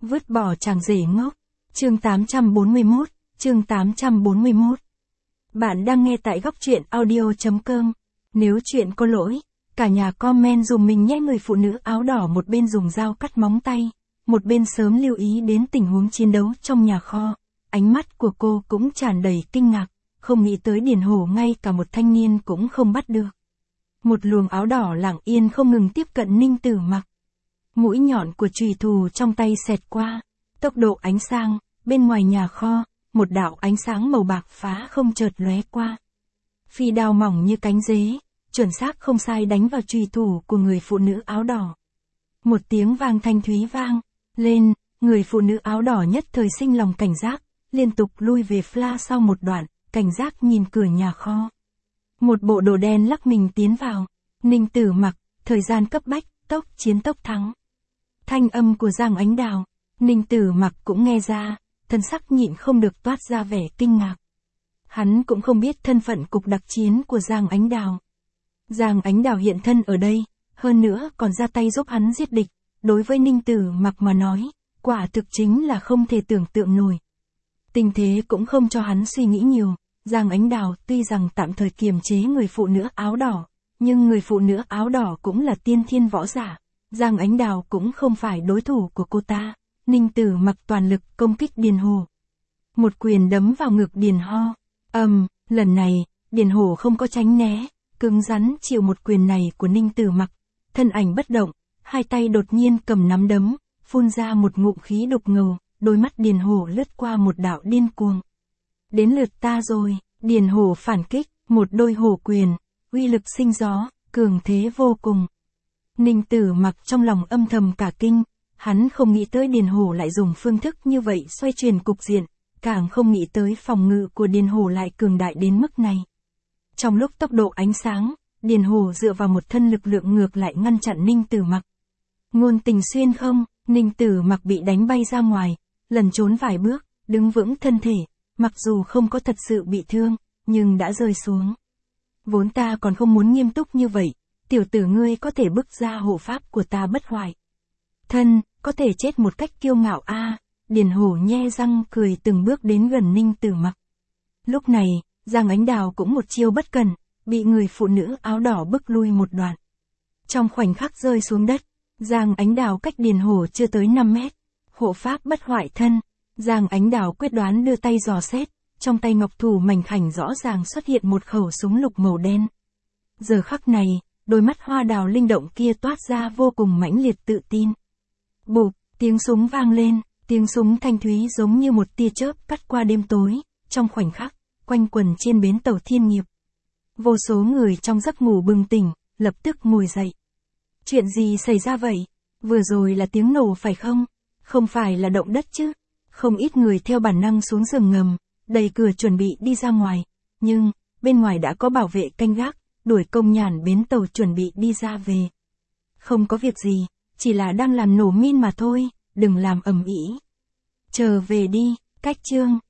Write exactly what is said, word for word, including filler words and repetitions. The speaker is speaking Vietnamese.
Vứt bỏ chàng rể ngốc. Chương tám trăm bốn mươi mốt, chương tám trăm bốn mươi mốt. Bạn đang nghe tại góc truyện audio chấm com. Nếu chuyện có lỗi, cả nhà comment dùm mình nhé. Người phụ nữ áo đỏ một bên dùng dao cắt móng tay, một bên sớm lưu ý đến tình huống chiến đấu trong nhà kho. Ánh mắt của cô cũng tràn đầy kinh ngạc, không nghĩ tới Điền Hổ ngay cả một thanh niên cũng không bắt được. Một luồng áo đỏ lặng yên không ngừng tiếp cận Ninh Tử Mặc. Mũi nhọn của chùy thủ trong tay xẹt qua, tốc độ ánh sang, bên ngoài nhà kho, một đạo ánh sáng màu bạc phá không chợt lóe qua. Phi đao mỏng như cánh dế, chuẩn xác không sai đánh vào chùy thủ của người phụ nữ áo đỏ. Một tiếng vang thanh thúy vang lên, người phụ nữ áo đỏ nhất thời sinh lòng cảnh giác, liên tục lui về fla sau một đoạn, cảnh giác nhìn cửa nhà kho. Một bộ đồ đen lắc mình tiến vào. Ninh Tử Mặc, thời gian cấp bách, tốc chiến tốc thắng. Thanh âm của Giang Ánh Đào, Ninh Tử Mặc cũng nghe ra, thân sắc nhịn không được toát ra vẻ kinh ngạc. Hắn cũng không biết thân phận cục đặc chiến của Giang Ánh Đào. Giang Ánh Đào hiện thân ở đây, hơn nữa còn ra tay giúp hắn giết địch, đối với Ninh Tử Mặc mà nói, quả thực chính là không thể tưởng tượng nổi. Tình thế cũng không cho hắn suy nghĩ nhiều. Giang Ánh Đào tuy rằng tạm thời kiềm chế người phụ nữ áo đỏ, nhưng người phụ nữ áo đỏ cũng là tiên thiên võ giả. Giang Ánh Đào cũng không phải đối thủ của cô ta. Ninh Tử Mặc toàn lực công kích Điền Hổ. Một quyền đấm vào ngực Điền Ho. Ầm, um, lần này, Điền Hổ không có tránh né, cứng rắn chịu một quyền này của Ninh Tử Mặc. Thân ảnh bất động, hai tay đột nhiên cầm nắm đấm, phun ra một ngụm khí đục ngầu, đôi mắt Điền Hổ lướt qua một đạo điên cuồng. Đến lượt ta rồi. Điền Hổ phản kích, một đôi hổ quyền, uy lực sinh gió, cường thế vô cùng. Ninh Tử Mặc trong lòng âm thầm cả kinh, hắn không nghĩ tới Điền Hổ lại dùng phương thức như vậy xoay chuyển cục diện, càng không nghĩ tới phòng ngự của Điền Hổ lại cường đại đến mức này. Trong lúc tốc độ ánh sáng, Điền Hổ dựa vào một thân lực lượng ngược lại ngăn chặn Ninh Tử Mặc. Ngôn tình xuyên không, Ninh Tử Mặc bị đánh bay ra ngoài, lần trốn vài bước, đứng vững thân thể. Mặc dù không có thật sự bị thương, nhưng đã rơi xuống. Vốn ta còn không muốn nghiêm túc như vậy, tiểu tử ngươi có thể bức ra hộ pháp của ta bất hoại. Thân, có thể chết một cách kiêu ngạo a. À, Điền Hổ nhe răng cười từng bước đến gần Ninh Tử Mặc. Lúc này, Giang Ánh Đào cũng một chiêu bất cẩn, bị người phụ nữ áo đỏ bức lui một đoạn. Trong khoảnh khắc rơi xuống đất, Giang Ánh Đào cách Điền Hổ chưa tới năm mét. Hộ pháp bất hoại thân. Giang Ánh Đào quyết đoán đưa tay dò xét, trong tay ngọc thủ mảnh khảnh rõ ràng xuất hiện một khẩu súng lục màu đen. Giờ khắc này, đôi mắt hoa đào linh động kia toát ra vô cùng mãnh liệt tự tin. Bụp, tiếng súng vang lên, tiếng súng thanh thúy giống như một tia chớp cắt qua đêm tối, trong khoảnh khắc, quanh quần trên bến tàu Thiên Nghiệp. Vô số người trong giấc ngủ bừng tỉnh, lập tức ngồi dậy. Chuyện gì xảy ra vậy? Vừa rồi là tiếng nổ phải không? Không phải là động đất chứ? Không ít người theo bản năng xuống giường ngầm, đẩy cửa chuẩn bị đi ra ngoài, nhưng, bên ngoài đã có bảo vệ canh gác, đuổi công nhàn bến tàu chuẩn bị đi ra về. Không có việc gì, chỉ là đang làm nổ min mà thôi, đừng làm ầm ĩ. Chờ về đi, cách chương.